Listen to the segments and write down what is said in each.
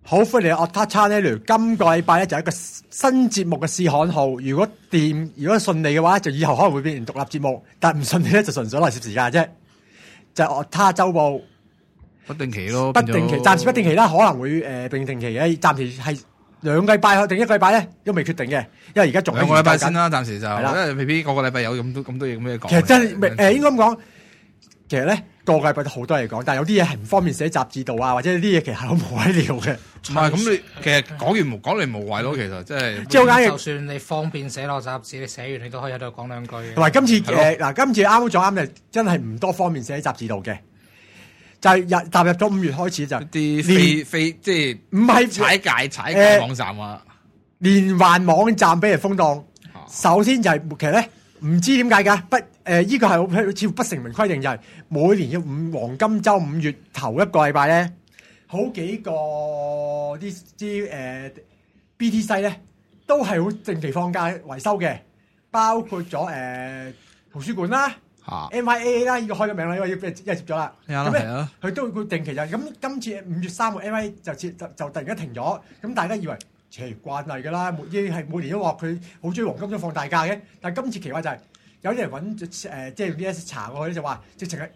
好歡迎Otak Channel，今個禮拜咧就係一個新節目嘅試刊號。如果順利嘅話，就以後可能會變成獨立節目，但唔順利咧就純粹嚟攝時間啫。就係Otak週報不定期咯， 不定期，暫時不定期啦，可能會定期嘅，暫時係2個禮拜定1個禮拜咧都未決定嘅，因為而家仲 2個禮拜先啦，暫時就因為未必個個禮拜有咁多嘢咁樣講。 其實真係應該咁講，其實咧個禮拜都好多嘢講，但係有啲嘢係唔方便寫雜誌度啊，或者啲嘢其實好無謂聊嘅。 唔係咁你其實講嚟無謂咯，其實真係。 即係好簡單， 就算你方便寫落雜誌，你寫完你都可以喺度講兩句。 同埋今次今次啱咗啱嘅，真係唔多方面寫喺雜誌度嘅，就係踏入咗5月開始就啲非即係唔係踩界網站啊， 連環網站俾人封檔。首先就係其實咧唔知點解㗎，依個係好似不成文規定，就係每年嘅黃金週5月頭1個禮拜咧，好幾個啲BT 西咧都係好定期放假維修嘅，包括咗圖書館啦。MIA 啦，呢個開咗名啦，因為接咗啦。咁咧，佢都會定期就咁。今次5月3號 MIA 就突然間停咗，咁大家以為慣例㗎啦，已經係每年都話佢好中意黃金週放大假嘅。但係今次奇怪就係有啲人揾即係用 DS 查過去就話直情係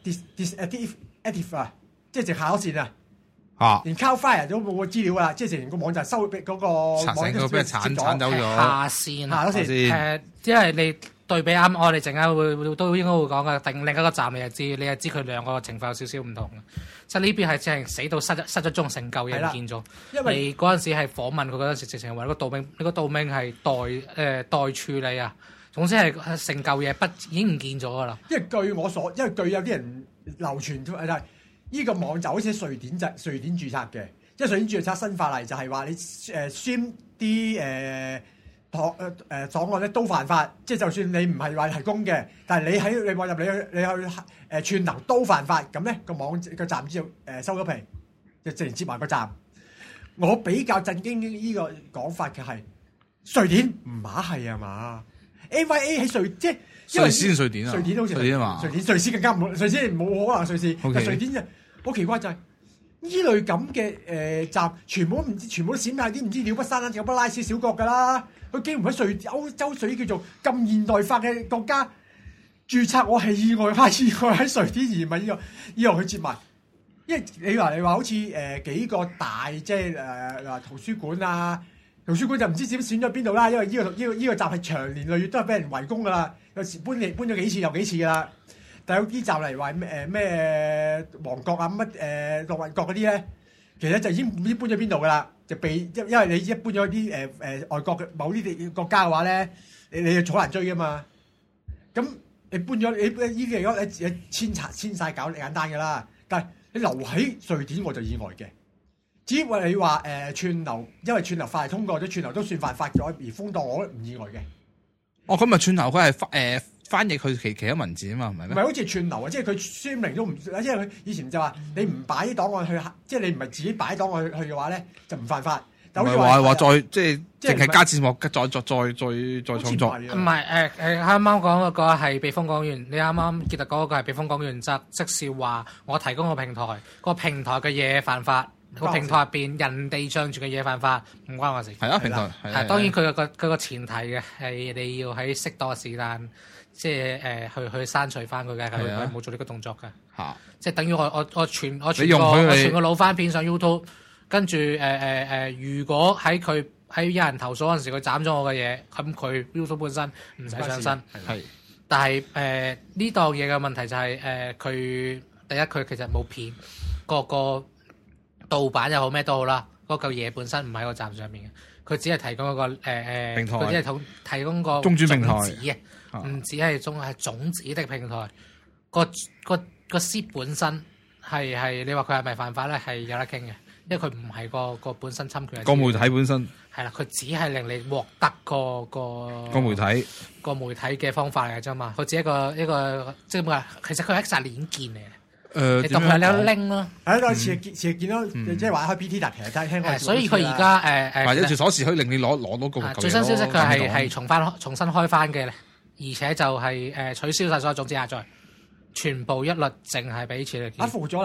disactive 啊，即係直下咗線啊，連 Cloudflare 都冇個資料㗎啦，即係成個網站收嗰個網成個俾人鏟走咗， 下線下咗線。 因為你對比啱，我哋陣間都應該會講嘅。定另一個站你就知佢兩個情況有少少唔同嘅。即係呢邊係真係死到失咗蹤，成嚿嘢唔見咗。因為嗰陣時係訪問佢嗰陣時，直情話個盜名，你個盜名係待處理啊。總之係成嚿嘢已經唔見咗㗎啦。因為據有啲人流傳就係呢個網就好似喺瑞典註冊嘅，即係瑞典註冊新法例就係話你宣啲檔案咧都犯法，即係就算你唔係話提供嘅，但係你網入你去串流都犯法，咁咧個站之後收咗皮，就直接接埋個站。我比較震驚呢個講法嘅係瑞典唔係啊嘛 ，AYA 喺即係瑞士瑞典啊， 瑞典好似瑞典啊嘛，瑞士更加冇，瑞士冇可能瑞士，但瑞典就好奇怪就係。呢類咁嘅站，全部都閃曬啲唔知鳥不生啦，有不拉屎小國㗎啦。佢竟然喺歐洲水叫做咁現代化嘅國家註冊，我係意外喺瑞典而唔係呢個去接埋。因為你話好似幾個大即係圖書館啊，圖書館就唔知點選咗邊度啦。因為呢個站係長年累月都係俾人圍攻㗎啦，有時搬咗幾次又幾次㗎啦。但有啲站嚟話咩王國啊乜諾維國嗰啲咧，其實就已經唔知搬咗邊度噶啦，就因為你一搬咗啲外國嘅某啲國家嘅話咧，你就好難追噶嘛。咁你搬咗你呢啲嚟講，你遷曬搞簡單噶啦。但係你留喺瑞典我就意外嘅。至於你話串流，因為串流法係通過咗，串流都算犯法咗而封檔，我都唔意外嘅。 咁咪串流佢係翻譯佢其他文字啊嘛，唔係咩？唔係好似串流啊，即係佢宣明都唔，即係佢以前就話你唔擺啲檔案去，即係你唔係自己擺檔案去嘅話咧，就唔犯法。 唔係話再即係淨係加字幕，再創作。 唔係啱啱講嗰個係避風港原，你啱啱記得嗰個係避風港原則，即是話我提供個平台，個平台嘅嘢犯法，個平台入邊人哋唱住嘅嘢犯法，唔關我事。 係啊，平台係當然佢個前提嘅係你要喺適當嘅時間。即係去刪除翻佢嘅，佢冇做呢個動作嘅。即係等於我傳個老翻片上 YouTube， 跟住如果喺有人投訴嗰陣時，佢斬咗我嘅嘢，咁佢 YouTube 本身唔使上身。但係呢檔嘢嘅問題就係佢第一佢其實冇片，個盜版又好咩都好啦，嗰嚿嘢本身唔喺個站上面嘅，佢只係提供一個平台，佢只係提供個中轉平台。 唔止係種子的平台，個 seed 本身係你話佢係咪犯法咧？係有得傾嘅，因為佢唔係個本身侵權。 個媒體本身係啦，佢只係令你獲得個媒體嘅方法嚟嘅啫嘛。佢只係一個即係話，其實佢係一紮鏈件嚟嘅。你當佢係你拎咯。 係似見到即係話開 BT 但其實聽過。 所以佢而家或者條鎖匙可以令你攞到個最新消息，佢係重新開翻嘅。而且就係取消晒所有種子下載，全部一律淨係俾錢你。 復咗啦，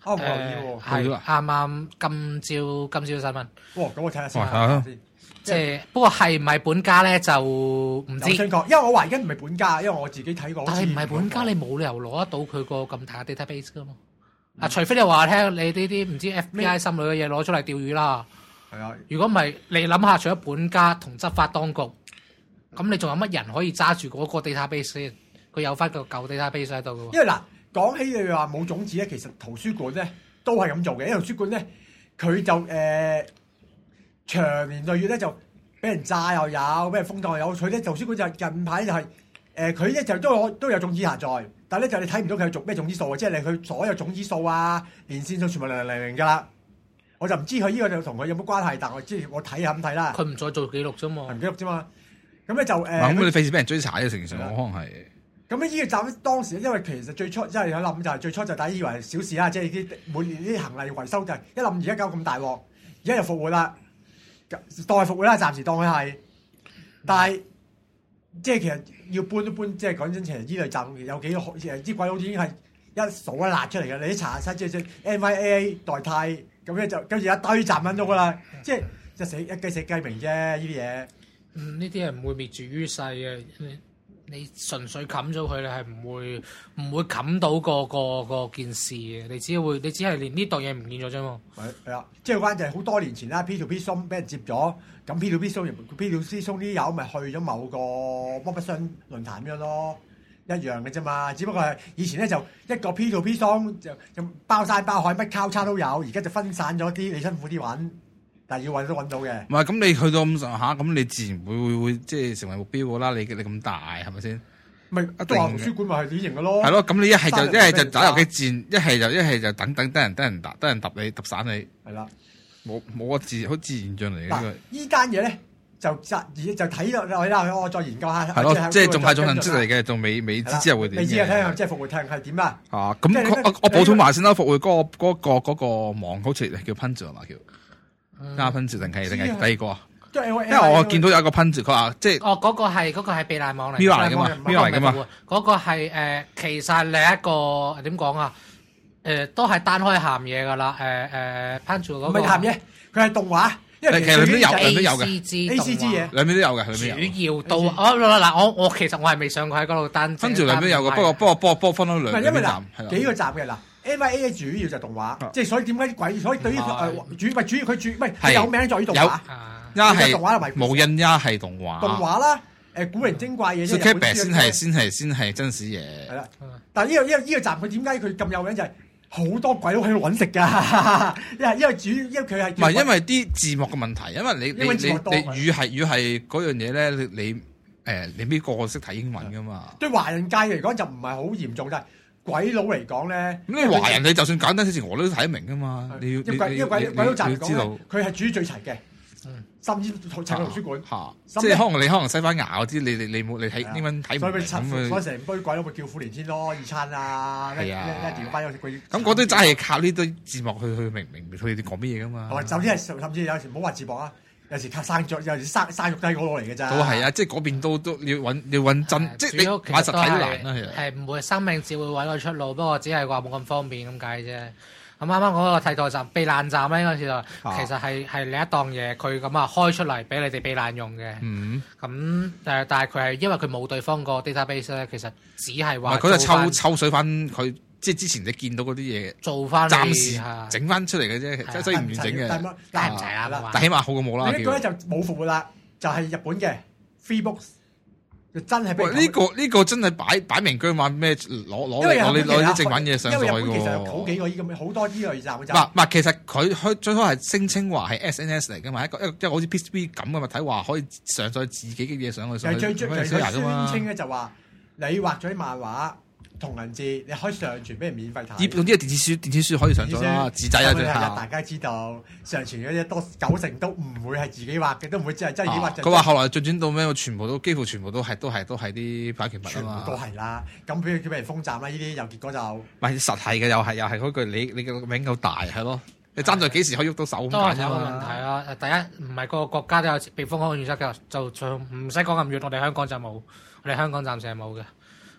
冇留意喎。 係啱啱今朝新聞。 哇！咁我睇下先。 即係不過係唔係本家咧就唔知。 因為我懷疑唔係本家，因為我自己睇過。 但係唔係本家，你冇理由攞得到佢個咁大嘅 database 噶嘛？除非你話聽你呢啲唔知 FBI 心裏嘅嘢攞出嚟釣魚啦。 係啊。如果唔係，你諗下，除咗本家同執法當局，咁你仲有乜人可以揸住嗰個 database 先？佢有翻個舊 database 喺度嘅喎。 因為嗱，講起你話冇種子咧，其實圖書館咧都係咁做嘅。因為圖書館咧，佢就長年累月咧就俾人炸又有，俾人封檔又有。佢咧圖書館就近排就係佢咧就都有種子下載，但係咧就你睇唔到佢做咩種子數啊，即係你佢所有種子數啊、連線數全部零㗎啦。我就唔知佢呢個就同佢有冇關係，但我知我睇下咁睇啦。 佢唔再做記錄啫嘛， 唔記錄啫嘛。咁咧就咁你費事俾人追查嘅成成，可能係。 咁呢個站當時因為其實最初即係有諗就係最初就大家以為係小事啦，即係啲每年啲行李維修就係一諗而家搞咁大鑊，而家又復活啦。當係復活啦，暫時當佢係，但係即係其實要搬都搬，即係講真，其實依類站有幾個啲鬼佬已經係一數一辣出嚟嘅。你啲查曬即係 MIA 代替，咁咧就跟住一堆站揾到噶啦，即係一雞死雞鳴啫，呢啲嘢。 呢啲係唔會滅絕於世嘅。你純粹冚咗佢，你係唔會冚到個件事嘅。你只係連呢度嘢唔見咗啫嘛。係啊，即係關就係好多年前啦 ，P2P 松俾人接咗，咁 P2P 松啲友咪去咗某個剝不雙論壇咁樣咯，一樣嘅啫嘛。只不過係以前咧就一個 P2P 松就包山包海乜交叉都有，而家就分散咗啲，你辛苦啲揾。但係要揾都揾到嘅。 唔係咁，你去到咁上下，咁你自然會即係成為目標㗎啦。你咁大係咪先？ 咪都話圖書館咪係典型嘅咯。 係咯，咁你一係就打遊擊戰，一係就等得人揼你揼散你。 係啦， 冇個好自然象嚟嘅。 嗱，依單嘢咧就睇落去啦，我再研究下。 係咯，即係仲係種痕跡嚟嘅，仲未知之後會點？ 未知啊，睇下即係復活聽係點啊？ 咁我補充埋先啦，復活嗰個網好似叫 Punch 嘛叫。加噴字定係第二個啊？因為我見到有一個噴字，佢話即係嗰個係避難網嚟 ，Mirror 嚟噶嘛，Mirror 嚟噶嘛。 嗰個係其實另一個點講啊？都係單開鹹嘢噶啦。噴字嗰個唔係鹹嘢，佢係動畫。因為其實兩邊都有嘅 ACG 嘢，兩邊都有嘅， 主要到嗱我其實我係未上過喺嗰度單。 噴字兩邊有嘅，不過分咗兩邊站， 幾個站嘅嗱。MIA 主要就動畫，即係所以點解啲鬼？所以對於主要佢有名在於動畫， 一係無印，一係動畫。 動畫啦，古靈精怪嘢。 先係真實嘢。 係啦，但係呢個站佢點解佢咁有名就係好多鬼佬喺度揾食㗎，因為佢係唔係因為啲字幕嘅問題，因為你語係嗰樣嘢咧，你邊個識睇英文㗎嘛？ 對華人界嚟講就唔係好嚴重，但係鬼佬嚟講咧， 咁你華人你就算簡單啲字我都睇得明噶嘛。你要鬼佬站嚟講，佢係主最齊嘅，甚至齊過圖書館。 即係可能西班牙嗰啲，你睇英文睇唔明。 所以成堆鬼佬咪叫苦連天咯，二餐啊，一條翻嗰啲。 咁嗰啲真係靠呢堆字幕去明佢哋講乜嘢噶嘛？ 甚至有時唔好話字幕啊。有時靠生肉，有時生肉都係嗰度嚟嘅咋。 都係啊，即係嗰邊都要揾真，即係你買實體都難啦。 係唔會生命只會揾個出路，不過只係話冇咁方便咁解啫。咁啱啱嗰個替代站、避難站咧，嗰陣時就其實係另一檔嘢，佢咁啊開出嚟俾你哋避難用嘅。咁但係佢係因為佢冇對方個 database 咧，其實只係話。 佢就抽水翻佢。即係之前你見到嗰啲嘢， 做翻暫時整翻出嚟嘅啫，所以唔完整嘅。 但係唔齊啦， 但起碼好過冇啦。 呢個咧就冇復活啦，就係日本嘅 FreeBooks，就真係俾呢個真係擺明居馬咩攞啲正版嘢上去嘅喎。 因為其實有好幾個咁好多呢類站嘅。 唔其實佢最初係聲稱話係 SNS 嚟㗎嘛，一個好似 PSP 咁嘅物體，話可以上載自己嘅嘢上去。 最宣稱咧就話你畫咗啲漫畫。同人誌你可以上傳俾人免費睇。 用啲電子書可以上咗啦，紙仔啊最後。 大家知道上傳嗰啲多90%都唔會係自己畫嘅，都唔會真係自己畫。 佢話後來進展到咩？幾乎全部都係啲版權物啊嘛。 全部都係啦。咁譬如叫俾人封站啦，呢啲又結果就唔係實係嘅，又係嗰句你個名夠大係咯。你爭在幾時可以喐到手咁解啫嘛？都係有個問題啊！第一唔係個個國家都有避風港嘅原則嘅，就唔使講咁遠。我哋香港就冇，我哋香港暫時係冇嘅。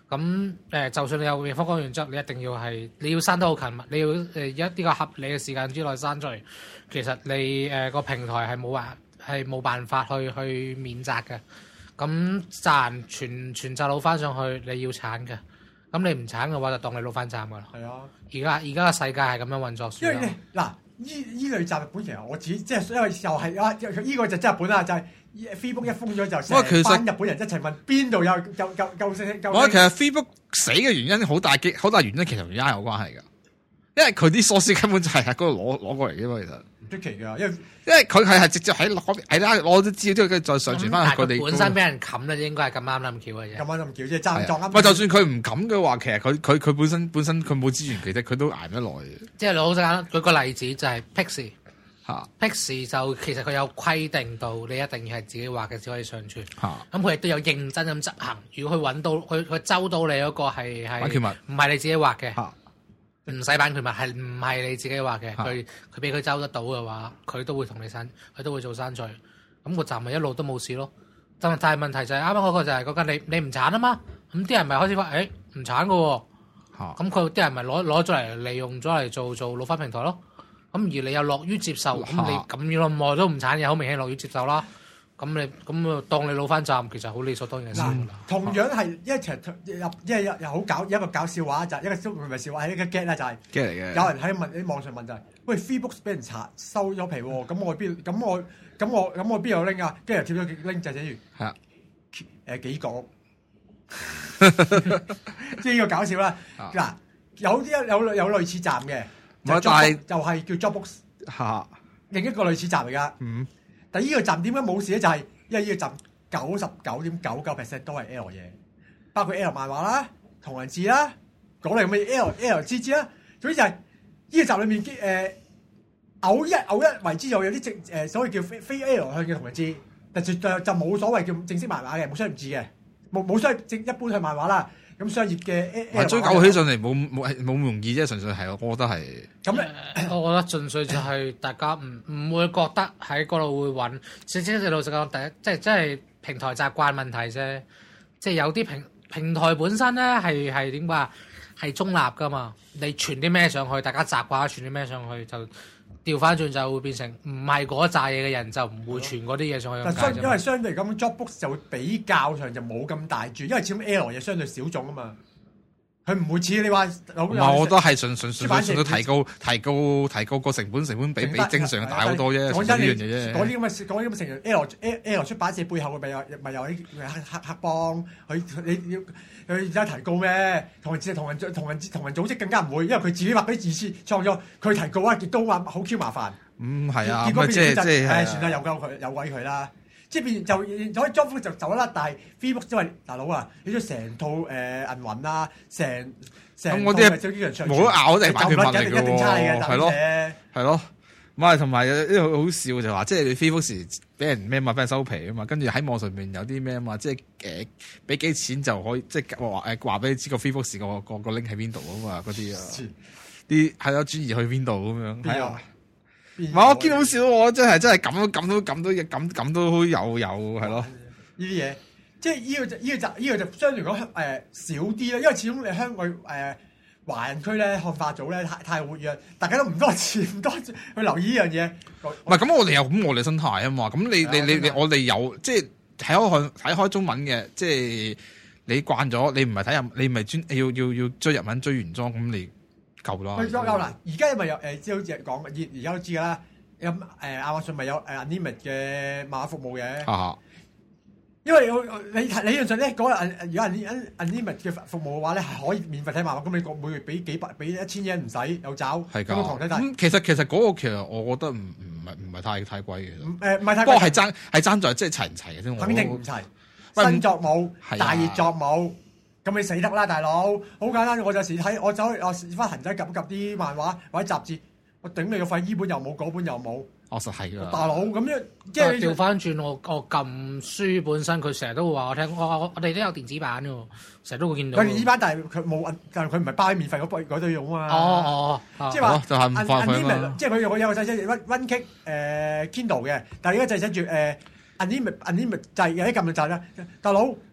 咁就算你有方光原則，你一定要你要刪得好勤密，你要一啲個合理嘅時間之內刪除。其實你個平台係冇辦法去免責嘅。咁賺全責攞翻上去，你要鏟嘅。咁你唔鏟嘅話，就當你攞翻站噶啦。係啊，而家個世界係咁樣運作。 因為嗱，依類集日本其實我自己即係因為又係依個就真係日本啦，就係 Facebook 一封咗就成班日本人一齊問邊度有救星。 我其實 Facebook 死嘅原因好大原因，其實同 AI 有關係㗎，因為佢啲 source 根本就係喺嗰度攞過嚟嘅嘛，其實。唔出奇㗎，因為佢係直接喺攞啲資料之後，跟住再上傳翻去佢哋。 本身俾人冚咧，應該係咁啱咁巧嘅啫。 咁啱咁巧啫，爭撞啱。 喂，就算佢唔冚嘅話，其實佢本身佢冇資源，其實佢都捱得耐嘅。 即係老實講，舉個例子就係 Pixie 嚇 ，Pixie 就其實佢有規定到你一定要係自己畫嘅先可以上傳。咁佢亦都有認真咁執行。如果佢揾到佢周到你嗰個係版權物， 唔係你自己畫嘅。唔使版權物，係唔係你自己畫嘅？佢俾佢周得到嘅話，佢都會同你刪，佢都會做刪除。咁個站咪一路都冇事咯。但係問題就係啱啱嗰個就係嗰間你唔鏟啊嘛。咁啲人咪開始話唔鏟嘅喎。咁佢啲人咪攞咗嚟利用咗嚟做老翻平台咯。咁而你又樂於接受，咁你咁樣耐都唔鏟嘢，好明顯樂於接受啦。咁你當你老翻站，其實好理所當然嘅事啦。 同樣係又好搞一個搞笑話，就一個唔係笑話，係一個 get 啦，就係 get 嚟嘅。 有人喺網上問就係：喂 ，Facebook 俾人收咗皮喎，咁我邊有拎啊？跟住貼咗拎就寫住係啊幾個，即係呢個搞笑啦。嗱，有類似站嘅，就係叫 Dropbox 嚇， 另一個類似站嚟㗎。但呢個站點解冇事咧？就係因為呢個站99.99% 都係 L 嘢，包括 L 漫畫啦、同人誌啦、嗰類咁嘅 LGG 啦。總之就係呢個站裏面偶一為之有啲所謂叫非 L 向嘅同人誌，但就冇所謂叫正式漫畫嘅，冇商業誌嘅，冇商業一般係漫畫啦。咁商業嘅追究起上嚟冇容易啫，純粹係我覺得係。 咁我覺得純粹就係大家唔會覺得喺嗰度會揾。即係老實講，第一即係平台習慣問題啫。即係有啲平台本身咧係點話係中立噶嘛？你傳啲咩上去，大家習慣傳啲咩上去，就調翻轉就會變成唔係嗰扎嘢嘅人就唔會傳嗰啲嘢上去。 因為相對嚟講 ，Dropbox 就會比較上就冇咁大注，因為始終 L 嘢相對小眾啊嘛。佢唔會似你話， 我覺得係純粹提高個成本比正常大好多啫。 講真， 呢樣嘢啫。 嗰啲咁嘅成員 L 出版社背後咪有啲黑幫，你要而家提高咩？同人組織更加唔會，因為佢自己畫啲字詞創作，佢提高啊，亦都話好 Q 麻煩。 係啊， 結果即係算啦，有鬼佢啦。即係變就可以 Dropbox 就走啦，但係 Facebook 因為大佬啊，你咗成套銀魂啊，成咁嗰啲冇得拗，定版權問嚟嘅喎，係咯，唔係同埋呢個好笑就話，即係你 Facebook 時俾人咩嘛，俾人收皮啊嘛，跟住喺網上面有啲咩啊嘛，即係俾幾錢就可以，即係話俾你知個 Facebook 時個 link 喺邊度啊嘛，嗰啲啊，啲係咯轉移去邊度咁樣，係啊。唔係我見到好笑，我真係咁都有係咯。 呢啲嘢，即係呢個就相對嚟講少啲啦，因為始終你香港華人區咧漢化組咧太活躍，大家都唔多去留意呢樣嘢。 唔係咁，我哋有我哋生態啊嘛。咁你我哋有即係睇開中文嘅，即係你慣咗，你唔係睇你唔係要追日文追原裝咁你。夠啦！ 而家咪有即係好似講，而家都知㗎啦。咁亞馬遜咪有Unlimited 嘅漫畫服務嘅。因為你理論上咧，如果 Unlimited 嘅服務嘅話咧，係可以免費睇漫畫。咁你每月俾1000yen唔使有找。係㗎。咁狂睇睇。 其實嗰個其實我覺得唔係太貴嘅。 唔係太貴。 不過係爭在即係齊唔齊嘅啫。 肯定唔齊。新作冇，大熱作冇。咁你死得啦，大佬！好簡單，我有時睇，我試翻痕仔撳啲漫畫或者雜誌，我頂你個肺，依本又冇，嗰本又冇。 實係㗎。 大佬咁樣，即係調翻轉我撳書本身，佢成日都會話我聽，我哋都有電子版㗎喎，成日都會見到。佢電子版，但係佢冇，但係佢唔係包喺免費嗰堆用啊嘛。即係話就係唔放佢嘛。 即係佢有個掣寫住 OneKick Kindle 嘅，但係而家掣寫住Unlimited 掣有一撳就掣啦，大佬。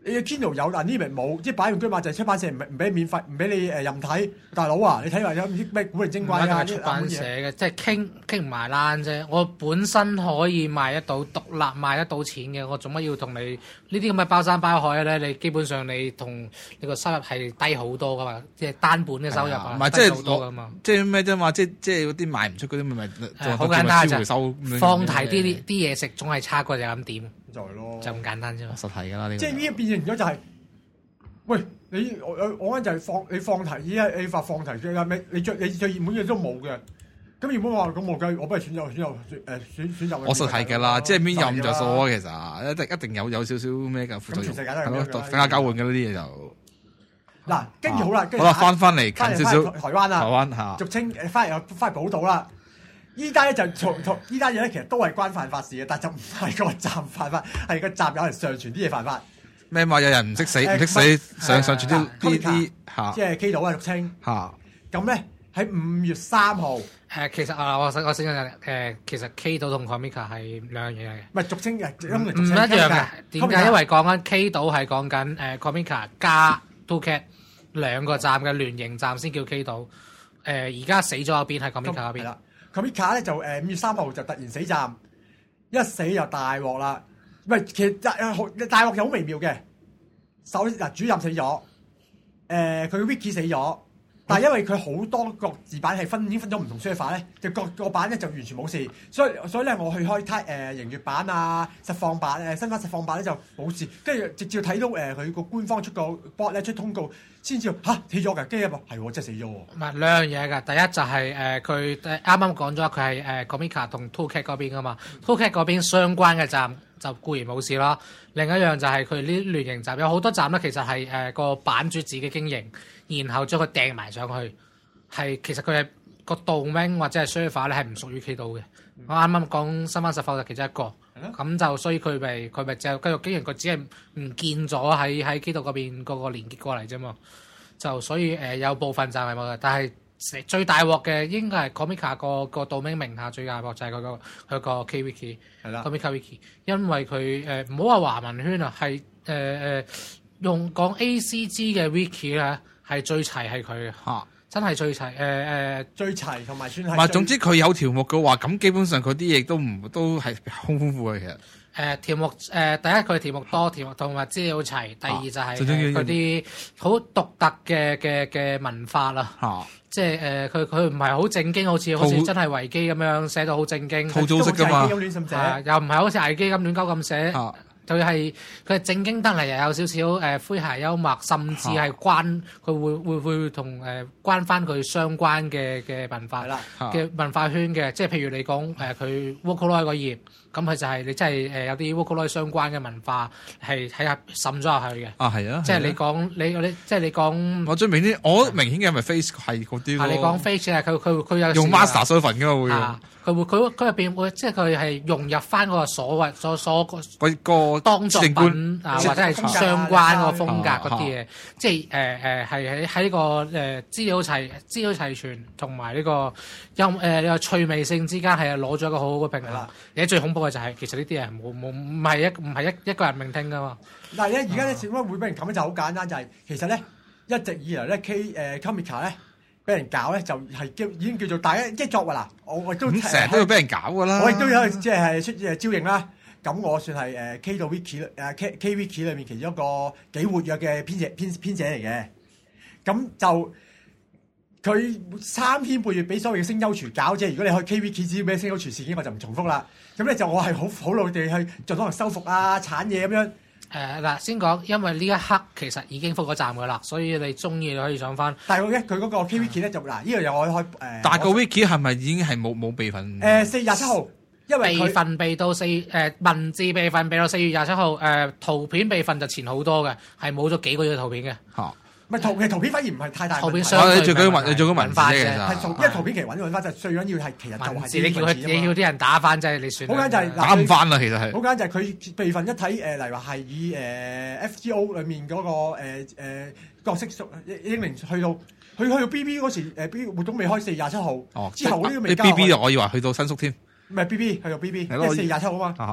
你 Kindle 有，但呢邊冇，即係擺完居馬就係出版社唔俾免費，唔俾你任睇。大佬啊，你睇埋有唔知咩古靈精怪啊？ 出版社嘅，即係傾唔埋欄啫。我本身可以賣得到，獨立賣得到錢嘅，我做乜要同你呢啲咁嘅包山包海咧？你基本上你同你個收入係低好多噶嘛，即係單本嘅收入啊， 唔係即係多噶嘛。即係咩啫嘛？即係嗰啲賣唔出嗰啲咪好簡單就放題啲嘢食，總係差過就咁點。 就係咯， 就咁簡單啫嘛， 實體㗎啦呢個。 即係呢一變成咗就係，喂我啱就係你放題，依家你發放題嘅咩？你最熱門嘅都冇嘅，咁原本話咁我不如選擇。 我實體㗎啦，即係邊有咁着數啊？其實一定有少少咩㗎？ 咁全世界都係咁樣等價交換嘅呢啲嘢就。 嗱，跟住好啦， 好啦，翻嚟近少少台灣啦， 台灣嚇， 俗稱翻嚟寶島啦。依單咧就同依單嘢咧，其實都係關犯法事嘅，但就唔係個站犯法，係個站有人上傳啲嘢犯法。 咩嘛？有人唔識死上傳啲嚇， 即係 K 島啊，俗稱嚇。 咁咧喺5月3號， 其實我想其實 K 島同 Comica 係兩樣嘢嚟嘅。 唔係俗稱嘅， 唔一樣嘅。點解？因為講緊 K 島係講緊Comica 加 2Cat 兩個站嘅聯營站先叫 K 島。而家死咗嗰邊係 Comica 嗰邊啦。 Comica 咧就5月3號就突然死站，一死就大鑊啦。唔係，其實大鑊就好微妙嘅。主任死咗，佢 Wiki 死咗，但係因為佢好多個字版係已經分咗唔同 server 咧，就各個版咧就完全冇事。所以咧我去開營業版啊、實況版新番實況版咧就冇事，跟住直接睇到佢個官方出個 bot 咧出通告。先知道死咗㗎，跟住係喎，真係死咗喎。 唔係兩樣嘢㗎，第一就係佢啱啱講咗佢係Comica 同 2Cat 嗰邊㗎嘛 ，2Cat 嗰邊相關嘅站就固然冇事啦。另一樣就係佢呢聯營站有好多站咧，其實係個版主自己經營，然後將佢掟埋上去，係其實佢係個 domain 或者係 server 咧係唔屬於 K 島嘅。我啱啱講新番實況就其中一個，咁就所以佢咪就繼續經營，佢只係唔見咗喺 K 島嗰邊嗰個連結過嚟啫嘛。就所以有部分站係冇嘅，但係最大鑊嘅應該係 Comica 個 domain 名下最大鑊就係佢個 K Wiki 係啦 Comica Wiki， 因為佢唔好話華文圈啊，係用講 ACG 嘅 Wiki 咧係最齊係佢嘅。真係最齊，最齊同埋算係。唔係， 總之佢有條目嘅話，咁基本上佢啲嘢都係好豐富嘅其實。 條目第一佢條目多，條目同埋資料齊。第二就係佢啲好獨特嘅文化啦。即係佢唔係好正經，好似真係維基咁樣寫到好正經。 套組式㗎嘛。 又唔係好似危機咁亂鳩咁寫。佢係正經得嚟，又有少少詼諧幽默，甚至係佢會同關翻佢相關嘅文化嘅文化圈嘅，即係譬如你講佢 Vocaloid 個頁，咁佢就係你真係有啲 Vocaloid 相關嘅文化係喺入滲咗入去嘅。 係啊， 即係你講你即係你講我最明顯，我明顯嘅係咪 Face 係嗰啲咯？ 你講 Face 係佢有用 Master 身份㗎嘛會。 佢入邊會即係佢係融入翻嗰個所謂個當作品或者係相關嗰個風格嗰啲嘢，即係係喺呢個資料齊全同埋呢個趣味性之間係攞咗一個好好嘅平衡。而且最恐怖嘅就係其實呢啲人唔係一個人命聽㗎嘛。 但係咧而家咧點解會俾人冚咧就好簡單，就係其實咧一直以來咧Comica 咧。俾人搞咧就係已經叫做大家即係作為嗱，我都成日都要俾人搞㗎啦。 我亦都有即係出招應啦。咁我算係K 島 Wiki K Wiki 裏面其中一個幾活躍嘅編者嚟嘅。咁就佢3篇半月俾所謂嘅聲優廚搞啫。如果你去 K Wiki 知咩聲優廚事件，我就唔重複啦。咁咧就我係好努力地去盡可能修復啊、鏟嘢咁樣。 嗱，先講，因為呢一刻其實已經覆咗站㗎啦，所以你中意可以上翻。 但係佢嗰個 K Wiki 咧就嗱，呢樣嘢我可以開但係個 Wiki 係咪已經係冇備份 ？4月27號，因為備份備到文字備份備到4月27號，圖片備份就前好多嘅，係冇咗幾個月嘅圖片嘅。 唔係圖片反而唔係太大。 圖片你做緊文化啫， 因為圖片其實揾翻就最緊要係其實就係你要啲人打翻啫，你算。 好簡單就係打唔翻啦，其實係。 好簡單就係佢備份一睇例如話係以FGO 裡面嗰個角色英靈去到 BB 嗰時活動未開4月27號。之後呢個未交。 BB 我以為去到新宿添。 唔係 BB 去到 BB，因為4月27號啊嘛。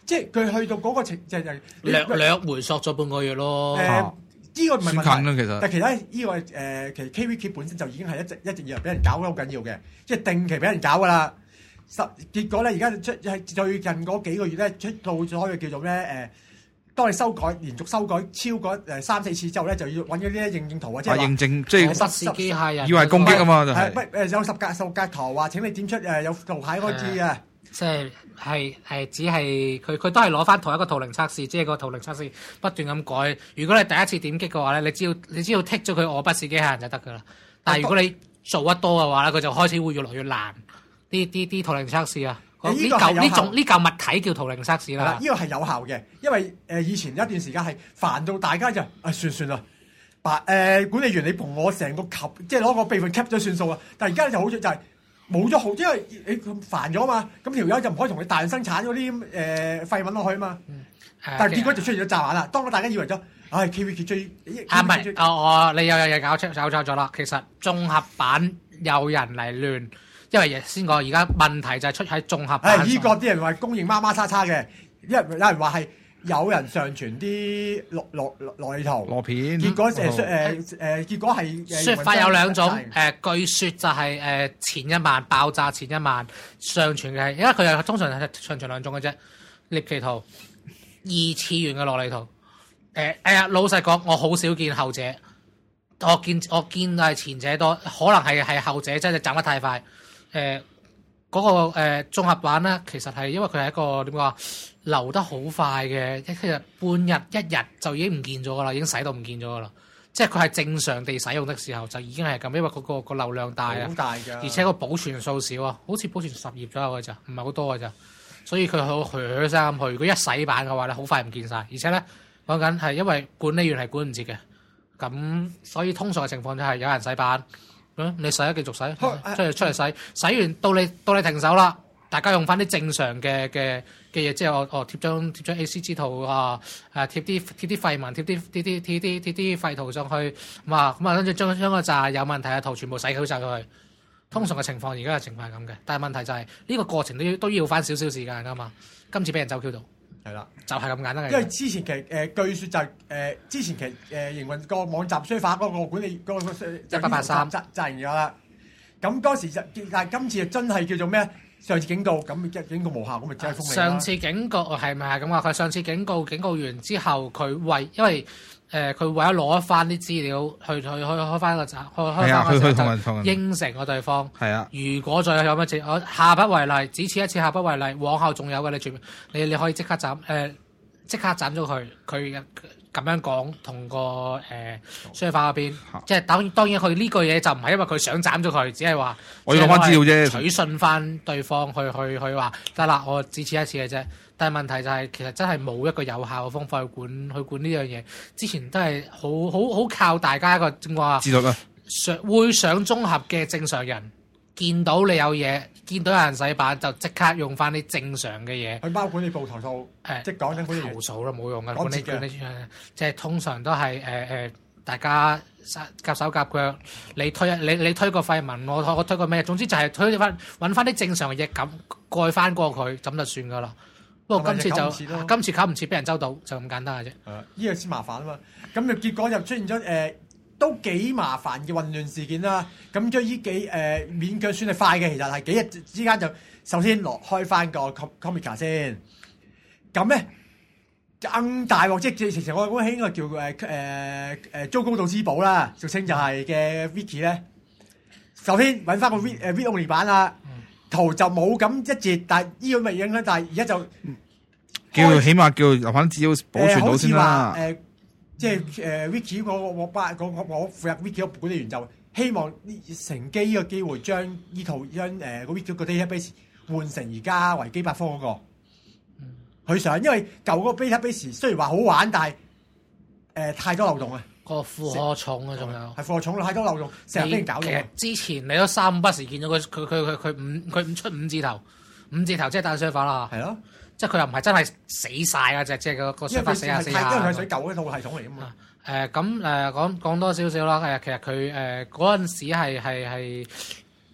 即係佢去到嗰個程就係略回索咗半個月咯。 呢個唔係問題， 其實但其實呢個其實 KVK 本身就已經係一直以來俾人搞得好緊要嘅，即係定期俾人搞噶啦。結果咧，而家係最近嗰幾個月咧，出到咗個叫做咩當你連續修改超過3-4次之後咧，就要揾嗰啲認證圖啊，即係認證，即係失事機械人， 以為攻擊啊嘛，就係有十格圖話請你點出有圖牌嗰啲啊。 即係只係佢都係攞翻同一個圖靈測試，即係個圖靈測試不斷咁改。如果你第一次點擊嘅話咧，你只要剔咗佢我不是機械人就得噶啦。但係如果你做得多嘅話咧，佢就開始會越來越難。啲圖靈測試啊，呢嚿物體叫圖靈測試啦。 呢個係有效嘅，因為以前一段時間係煩到大家就算啦。管理員你同我成個即係攞個備份 cap 咗算數啊。但係而家就好似就係冇咗好，因為你煩咗嘛，咁條友就唔可以同你大量生產嗰啲廢文落去啊嘛。但係結果就出現咗炸彈啦。當大家以為咗KVK 最你有嘢搞錯咗啦。其實綜合版有人嚟亂。因為先講，而家問題就係出喺綜合版。 呢個啲人話公認孖孖叉叉嘅，有人話係有人上傳啲羅理圖、 羅片， 結果結果係説法有兩種。據説就係前一晚爆炸前一晚上傳嘅，因為佢係通常係上傳兩種嘅啫，獵奇圖、2次元嘅羅理圖。老實講，我好少見後者，我見係前者多，可能係後者真係斬得太快。嗰個綜合版咧，其實係因為佢係一個點講啊，流得好快嘅，一日半日一日就已經唔見咗噶啦，已經洗到唔見咗噶啦。即係佢係正常地使用的時候就已經係咁，因為嗰個流量大啊， 好大㗎， 而且個保存數少啊，好似保存10頁左右嘅咋，唔係好多嘅咋，所以佢好聲咁去。如果一洗版嘅話咧，好快唔見晒，而且咧講緊係因為管理員係管唔切嘅，咁所以通常嘅情況就係有人洗版。你洗啊，繼續洗，出嚟洗，洗完到你停手啦，大家用翻啲正常嘅嘢，即係我貼張 ACG 圖啊，貼啲廢文，貼啲廢圖上去，咁啊跟住將個炸有問題嘅圖全部洗好晒佢。通常嘅情況而家嘅情況係咁嘅，但係問題就係呢個過程都要翻少少時間噶嘛。今次俾人走 Q 到。係啦，就係咁簡單嘅。因為之前期據說就係之前期營運個網站衰化嗰個管理嗰個1883就係咗啦。咁嗰時但係今次真係叫做咩？上次警告咁警告無效，咁咪真係封你。上次警告係咪係咁話？佢上次警告完之後，因為佢為咗攞翻啲資料去開翻個站，開翻個站應承個對方。係啊，如果再有乜嘢，我下不為例，只此一次，下不為例，往後仲有嘅，你可以即刻斬咗佢。佢咁樣講同個商法嗰邊，即係當然佢呢個嘢就唔係因為佢想斬咗佢，只係話我要攞翻資料啫，取信翻對方去話得啦，我只此一次嘅啫。但係問題就係其實真係冇一個有效嘅方法去管呢樣嘢。之前都係好靠大家一個點講啊，自律啊，會上綜合嘅正常人見到你有嘢，見到有人洗版就即刻用翻啲正常嘅嘢。佢包括你報投訴，即係講緊嗰啲投訴啦，冇用嘅。管理即係通常都係大家夾手夾腳，你推個廢文，我推個咩？總之就係揾翻啲正常嘅嘢咁蓋翻過佢，咁就算噶啦。不過今次搞唔切，俾人周到，就咁簡單嘅啫。呢個先麻煩啊嘛。咁就結果就出現咗都幾麻煩嘅混亂事件啦。咁將呢幾勉強算係快嘅，其實係幾日之間就首先開翻個 Comica 先。咁咧更大鑊，即係其實我講起應該叫糟糕到之寶啦，俗稱就係嘅 Wiki 咧。首先揾翻個 read only 版啦。圖就冇咁一截，但係呢個咪影響，但係而家就起碼叫留翻資料保存到先啦。即係Wiki 我負責 Wiki 個管理員就希望乘機呢個機會將呢套個 Wiki 個 database 換成而家維基百科嗰個。佢想，因為舊嗰個 database 雖然話好玩，但係太多漏洞啊。個負荷重啊，仲有係負荷重，太多漏洞，成日俾人搞到。其實之前你都3不時見到佢唔出5字頭，5字頭即係單雙法啦。係咯，即係佢又唔係真係死晒嗰隻，即係個雙法死下。因為佢係屬於舊嗰套系統嚟㗎嘛。講多少少啦。其實佢嗰陣時係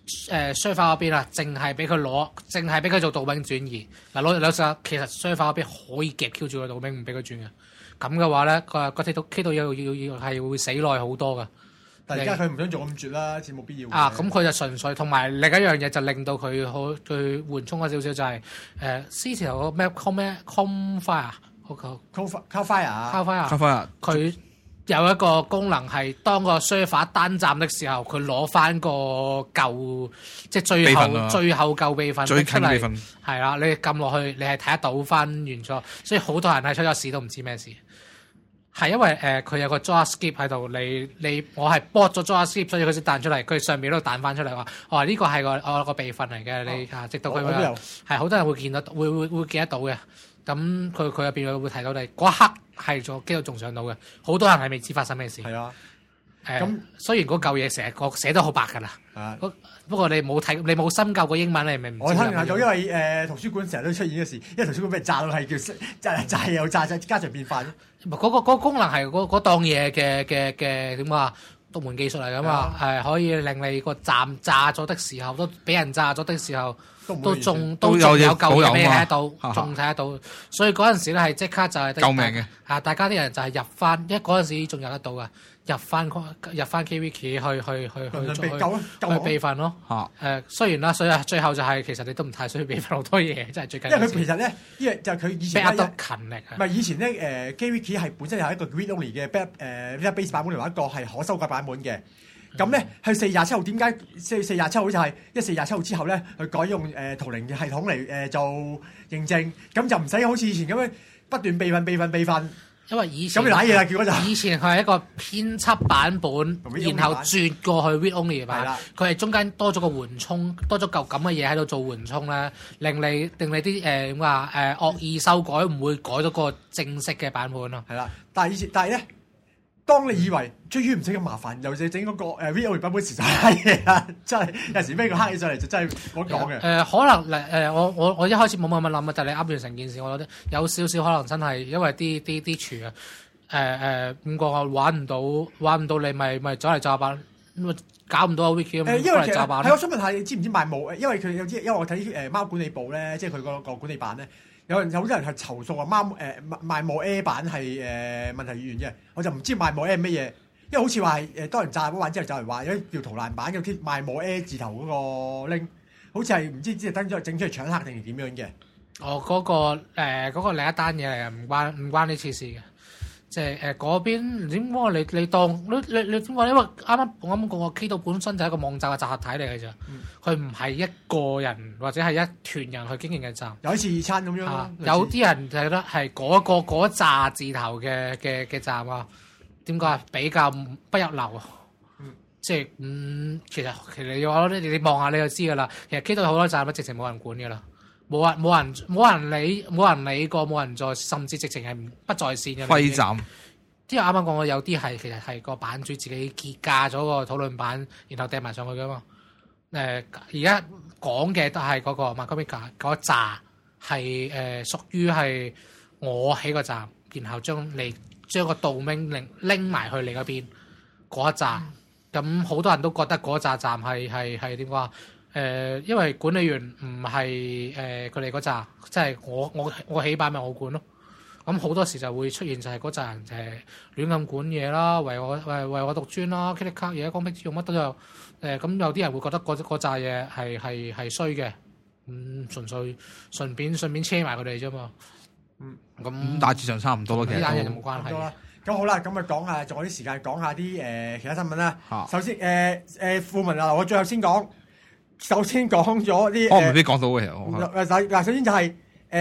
Surfer 嗰邊啊，淨係俾佢做道兵轉移。嗱，老實講，其實 Surfer 嗰邊可以夾 Q 住個道兵，唔俾佢轉嘅。咁嘅話咧，個 K 到要係會死耐好多噶。 但係而家佢唔想做咁絕啦，似冇必要。 咁佢就純粹同埋另一樣嘢就令到佢緩衝咗少少，就係之前有個咩 Comfire 嗰個 Comfire 佢有一個功能係當個 Surfer 單站的時候，佢攞翻個舊即係最後舊備份最出嚟，係啦，你撳落去，你係睇得到翻原作，所以好多人係出咗事都唔知咩事。係因為佢有個 JavaScript 喺度，我係 bot 咗 JavaScript，所以佢先彈出嚟，佢上面都彈翻出嚟話，呢個係我個備份嚟嘅，你直到佢係好多人會見到，會見得到嘅。咁佢入邊會提到你嗰一刻係咗機度仲上到嘅，好多人係未知發生咩事。 係啊， 咁雖然嗰嚿嘢成日寫得好白㗎啦，不過你冇深究過英文，你咪唔知。 我聽下到，因為圖書館成日都出現嘅事，因為圖書館俾人炸到係叫炸又炸家常便飯。 嗰個功能係嗰檔嘢嘅點話獨門技術嚟㗎嘛，係可以令你個站炸咗的時候，都俾人炸咗的時候。都仲有舊嘢俾你睇得到，仲睇得到，所以嗰陣時咧係即刻就係救命嘅。 大家啲人就係入翻，因為嗰陣時仲有得到噶，入翻 KWiki 去備份咯。雖然啦，所以最後就係其實你都唔太需要備份好多嘢，真係最緊要。 因為佢其實咧，呢個就係佢以前比較勤力。 唔係以前咧KWiki 係本身係一個 read only 嘅 base 版本嚟話一個係可修改版本嘅。咁咧，去4月27號點解4月27號就係4月27號之後咧，去改用圖靈嘅系統嚟做認證，咁就唔使好似以前咁樣不斷備份。因為以前咁你瀨嘢啦，結果就以前佢係一個編輯版本，然後轉過去 read only 嘅版，佢係中間多咗個緩衝，多咗嚿咁嘅嘢喺度做緩衝咧，令你啲點話惡意修改唔會改到個正式嘅版本咯。係啦，但係咧。當你以為終於唔使咁麻煩，又整嗰個read only版本時就係嘢啊！真係有時孭個黑起上嚟就真係冇講嘅。可能我一開始冇乜諗啊，但係你噏完成件事，我覺得有少少可能真係因為啲廚啊咁講玩唔到你咪走嚟炸版，搞唔到個 wiki 咁因為其實係我想問下你知唔知賣冇？因為佢有啲因為我睇貓管理部咧，即係佢個管理版咧。有好多人係投訴話賣冇 A 版係問題源嘅，我就唔知賣冇 A 係乜嘢，因為好似話係多人炸嗰版之後就係話有條圖爛版有啲賣冇 A 字頭嗰個 link，好似係唔知係登咗整出嚟搶客定係點樣嘅。嗰個另一單嘢嚟嘅，唔關呢次事嘅。即係嗰邊點講？你當你點講？因為啱啱講個 K 度本身就係一個網站嘅集合體嚟嘅啫，佢唔係一個人或者係一團人去經營嘅站。有一次二餐咁樣有啲人就覺得係嗰紮字頭嘅站啊，點講比較不入流啊？即係其實你望下你就知㗎啦。其實 K 度好多站都直情冇人管㗎啦。冇人理過，冇人再，甚至直情係不在線嘅。廢站，即係啱啱講嘅，有啲係其實係個版主自己結架咗個討論版，然後掟埋上去噶嘛。而家講嘅都係嗰個 Macromedia 嗰一紮係屬於係我起個站，然後將個domain拎埋去你嗰邊嗰一紮。咁好多人都覺得嗰紮站係點講？因為管理員唔係佢哋嗰扎，即係我起版咪我管咯。咁好多時就會出現就係嗰扎人就係亂咁管嘢啦，為我讀專啦 ，click 卡嘢，光壁用乜都有。咁有啲人會覺得嗰扎嘢係衰嘅，純粹順便車埋佢哋啫嘛。咁大致上差唔多咯，其實呢單嘢就冇關係。咁好啦，咁咪講下，仲有啲時間講下啲其他新聞啦。首先富民啊，我最後先講。首先講咗啲，我未必講到嘅。首先就係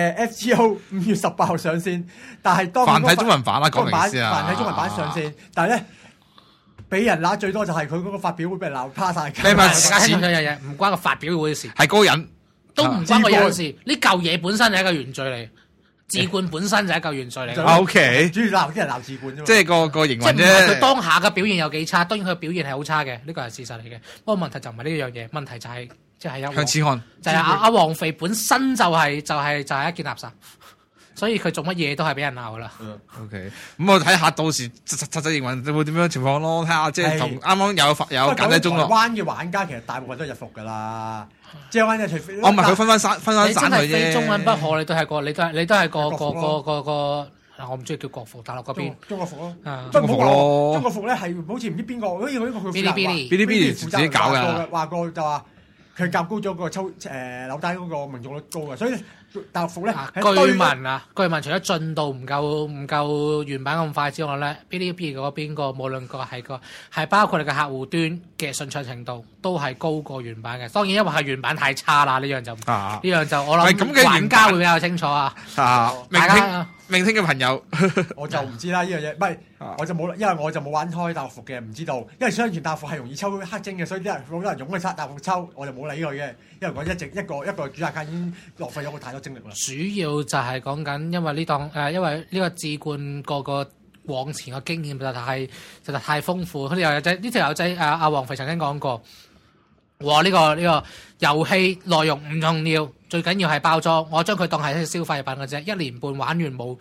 FGO 5月18號上線，但係當繁體中文版啦，講明先啊。繁體中文版上線，但係咧俾人鬧最多就係佢嗰個發表會俾人鬧趴晒。你咪前兩樣嘢唔關個發表會嘅事，係嗰個人都唔關個人事。呢嚿嘢本身係一個原罪嚟。自冠本身就係一嚿原罪嚟。O K， 主要鬧啲人鬧自冠啫嘛。即係個營運啫。即係唔係佢當下嘅表現有幾差？當然佢嘅表現係好差嘅，呢個係事實嚟嘅。不過問題就唔係呢樣嘢，問題就係即係向此看，就係阿王肥本身就係一件垃圾。 所以佢做乜嘢都係俾人鬧噶啦。 OK， 咁我睇下到時實際營運會點樣情況咯，睇下即係同啱啱有簡體中咯。 台灣嘅玩家其實大部分都係日服噶啦，即係玩家除非唔係佢分散佢啫。 你真係非中文不可，你都係個。我唔中意叫國服，大陸嗰邊中國服咯， 中國服咯。 中國服咧係好似唔知邊個，好似佢嗶哩嗶哩自己搞嘅， 話過就話佢夾高咗個扭帶嗰個命中率高嘅，所以大陸服咧據聞除咗進度唔夠原版咁快之外咧，嗶哩嗰邊無論係包括你嘅客戶端嘅順暢程度都係高過原版嘅。當然因為係原版太差啦，呢樣就我諗玩家會比較清楚啊。 明聽嘅朋友， 我就唔知啦呢樣嘢，唔係我就冇，因為我就冇玩開大陸服嘅，唔知道。因為相傳大陸服係容易抽黑精嘅，所以啲人好多人湧去大陸服抽，我就冇理佢嘅。因為我一個主客已經浪費咗我太多精力啦。 主要就係講緊，因為呢個志冠個往前嘅經驗實在太豐富。呢條友仔阿黃肥曾經講過，話呢個遊戲內容唔重要。最緊要係包裝，我將佢當係一個消費品嘅啫。1年半玩完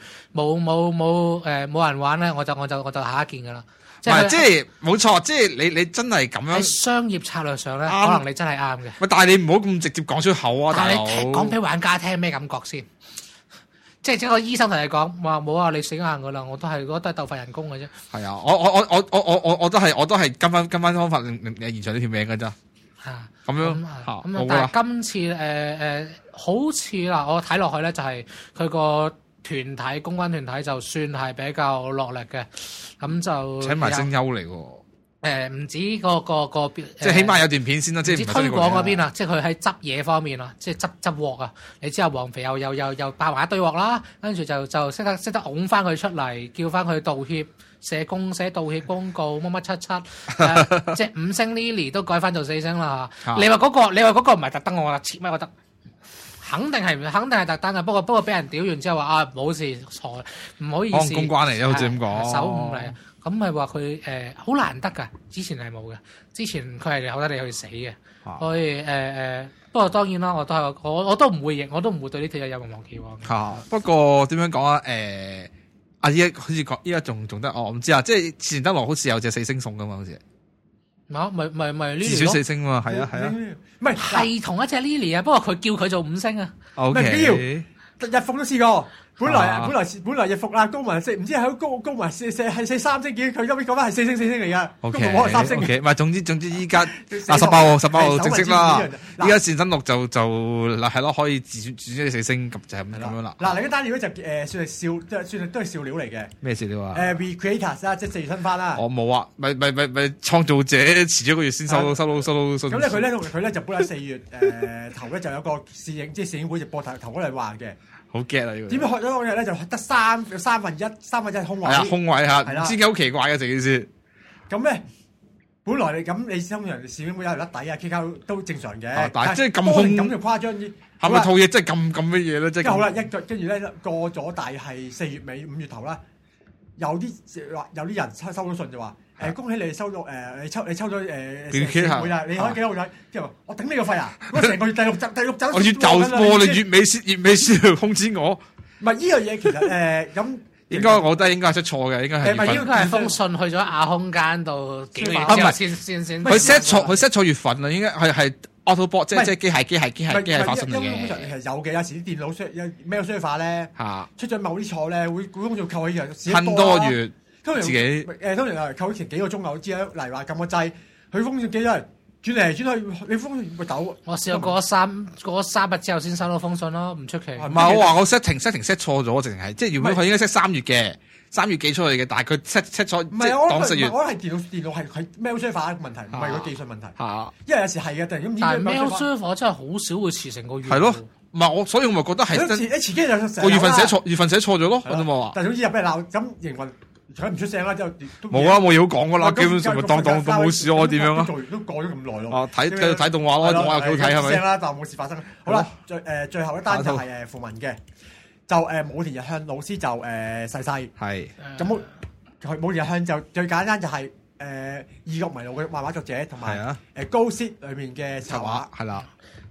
冇人玩咧，我就下一件噶啦。 即係冇錯，即係你真係咁樣喺商業策略上咧，可能你真係啱嘅。 喂，但係你唔好咁直接講出口啊，大佬。 但係你講俾玩家聽咩感覺先？即係個醫生同你講話冇啊，你死硬噶啦，我都係鬥份人工嘅啫。 係啊，我都係跟翻方法延長呢條命嘅啫。咁樣但係今次好似嗱，我睇落去咧就係佢個團體公關團體就算係比較落力嘅，咁就請埋聲優嚟喎。 唔止個即係起碼有段片先啦，即係推廣嗰邊啊，即係佢喺執嘢方面啊，即係執鑊啊。你知啊，黃肥又爆埋一堆鑊啦，跟住就識得拱翻佢出嚟，叫翻佢道歉。寫道歉公告乜乜七，即係5星 Lily 都改翻做4星啦嚇。你話嗰個唔係特登，我話切咩我得，肯定係特登嘅。不過俾人屌完之後話冇事，錯唔好意思。 公關嚟，好似咁講。 手誤嚟，咁咪話佢好難得㗎。之前係冇嘅，之前佢係由得你去死嘅。所以不過當然啦，我都唔會我都唔會對呢條友有任何期望。 不過點樣講啊？依家好似講，依家仲得我唔知啊！即係錢德羅好似有隻4星送噶嘛，好似咪至少4星嘛，係啊， 唔係同一隻 Lily 啊，不過佢叫佢做5星啊。 O K， 日服都試過。本來日服啦，高文4，唔知喺高文4係3星幾，佢後尾講翻係4星嚟噶。高文可能3星。 唔係總之依家18號正式啦。依家善新六就係咯，可以自選啲4星就係咁樣啦。 嗱，另一單料就算係都係笑料嚟嘅。 咩笑料啊 ？Recreators 啦，即係4月新番啦。 我冇啊，咪創造者遲咗個月先收到。 咁咧佢咧就本喺4月頭咧就有個攝影會直播頭嗰2話嘅。 好 get 啊！呢個點解學咗嗰日咧就得三分一空位？ 係啊，空位嚇，唔知幾好奇怪嘅成件事。 咁咧，本來你通常攝影會有甩底啊 ，K 卡都正常嘅。 但係即係咁空咁就誇張啲。 係咪套嘢真係咁乜嘢咧？即係好啦，跟住咧過咗大係4月尾5月頭啦，有啲人收到信就話。恭喜你收到你抽咗攝影會啊！你開幾好睇？之後我頂你個肺啊！我成個月第六集， 我要就播你月尾先通知我。 唔係呢樣嘢，其實咁應該我覺得應該係出錯嘅，應該係。 唔係應該係封信去咗亞空間度幾個月之後先。 佢 set 錯月份啦，應該係 Autobot 即係機械發信嚟嘅。 其實有嘅，有時啲電腦有 mail server 咧出咗某啲錯咧，會股東就扣起樣很多月。 通常係扣前幾個鐘我知啦，例如話撳個掣，佢封信幾多人轉嚟轉去，你封信個抖。我試過過咗3日之後先收到封信咯，唔出奇。 唔係我話我 setting set 錯咗，淨係即係原本佢應該 set 3月嘅，3月幾出去嘅，但係佢 set 錯，即係當4月。 我覺得係電腦係 mail server 問題，唔係個技術問題。因為有時係嘅，但係 mail server 真係好少會遲成個月。 係咯，唔係所以我咪覺得係你遲幾日就個月份寫錯咗咯，我都冇話。 但係總之入俾人鬧，咁營運。佢唔出聲啦，之後冇啊，冇嘢好講噶啦，基本上咪當冇事咯，點樣啊？ 都過咗咁耐咯。 睇動畫咯，動畫又幾好睇係咪？ 聲啦，但冇事發生。好啦，最後一單就係訃聞嘅，就武田日向老師就逝世。係。咁武田日向就最簡單就係異國迷路嘅漫畫作者，同埋Ghost 裏面嘅插畫。係啦。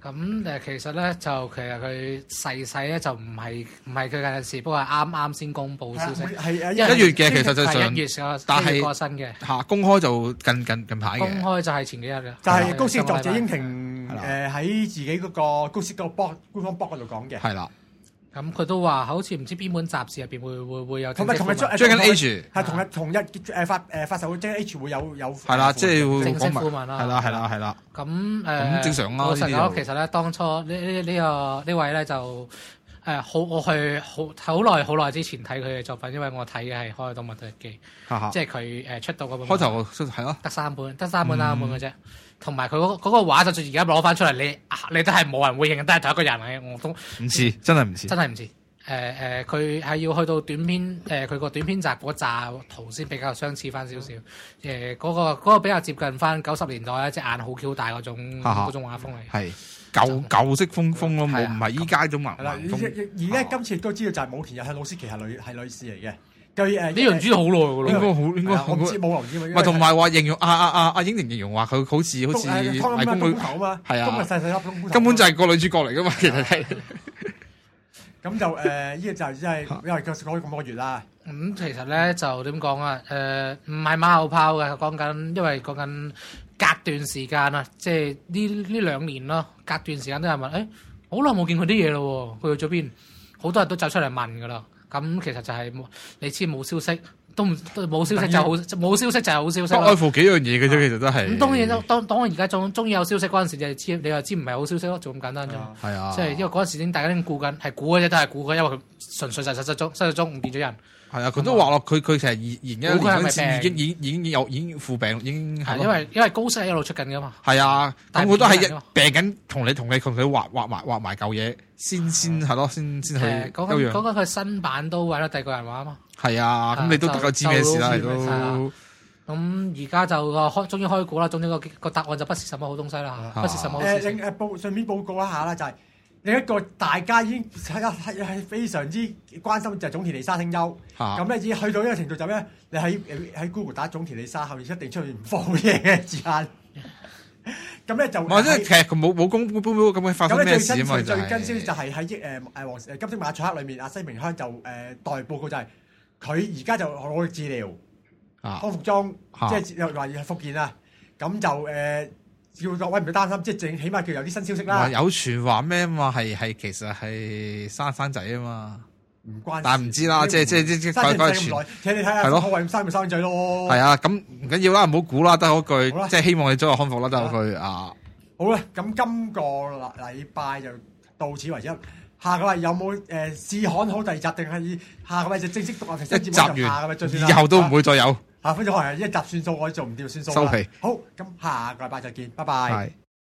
咁其實咧佢逝咧就唔係佢嘅事，不過係啱先公佈消息， 係 1月嘅，其實就係1月但係過身嘅公開就近排嘅， 公開就係前幾日嘅， 就係高斯作者英庭喺自己嗰個高斯嗰個官方 blog 嗰度講嘅， 係啦。 咁佢都話好似唔知邊本雜誌入邊會有， 同日追緊 H 係同日發售追緊 H 會有係啦，即係會正式顧問啦， 係啦。 咁正常啦。 老實講，其實咧當初呢位咧就我去好耐之前睇佢嘅作品，因為我睇嘅係《海外動物日記》，即係佢出到嗰本。 開頭係咯， 得三本嘅啫。同埋佢嗰個畫，就算而家攞翻出嚟，你都係冇人會認得係同一個人嚟嘅，我都唔似，真係唔似， 真係唔似。佢係要去到短篇，佢個短篇集嗰扎圖先比較相似翻少少。嗰個比較接近翻90年代咧，隻眼好 Q 大嗰種畫風嚟。係舊式風咯，唔係依家種畫風。 而家今次都知道就係武田又係老師旗係女士嚟嘅。 呢樣知道好耐㗎咯， 應該我唔知冇留意。 唔係同埋話形容阿英婷形容話佢好似係公女頭啊嘛，係啊， 細粒根本就係個女主角嚟㗎嘛，其實係。 咁就呢個就真係因為講咗咁多月啦。 咁其實咧就點講啊？唔係馬後炮嘅，因為講緊隔段時間啊，即係呢2年咯，隔段時間都有人問，好耐冇見佢啲嘢咯喎，佢去咗邊？好多人都走出嚟問㗎啦。咁其實就係你知冇消息，都冇消息就好，冇消息就係好消息。不外乎幾樣嘢嘅啫，其實都係。咁當然而家終於有消息嗰陣時，你又知唔係好消息咯，就咁簡單啫。 係啊， 即係因為嗰陣時大家已經估緊，係估嘅啫，都係估嘅，因為佢純粹就係失咗蹤，唔見咗人。 係啊，佢都話落，佢其實延一年嗰時已經負病，已經係。 因為高息一路出緊噶嘛。 係啊，咁佢都係病緊，同佢畫埋舊嘢，先係咯，先去。 講緊佢新版都揾咗第二個人畫啊嘛。 係啊，咁你都大概知咩事啦，都。 咁而家就終於開估啦，總之個答案就不是什麼好東西啦，不是什麼好事情。 順便報告一下啦，就係。另一個大家已經係非常之關心就係種田利沙聲優，咁咧已經去到呢個程度就咩？你喺 Google 打種田利沙後面一定出現唔放嘢嘅字眼，咁咧就即係其實佢冇公布咁嘅發生咩事啊嘛， 最跟消息就係喺金色馬賽克裏面，阿西明香就代報告就係佢而家就努力治療康復中，即係又話要復健啦，咁就叫各位唔使擔心，即係起碼叫有啲新消息啦。 有傳話咩嘛？係其實係生仔啊嘛， 唔關。但係唔知啦，即係改傳。其實你睇下，我為生咪生仔咯。 係啊，咁唔緊要啦，唔好估啦，得嗰句，即係希望你早日康復啦，得嗰句啊。 好啦，咁今個禮拜就到此為止。下個禮有冇試看好第2集，定係下個禮就正式讀啊？ 一集完，以後都唔會再有。 下分鐘可能一集算數，我做唔掂算數啦。 收皮。 好，咁下個禮拜再見，拜拜。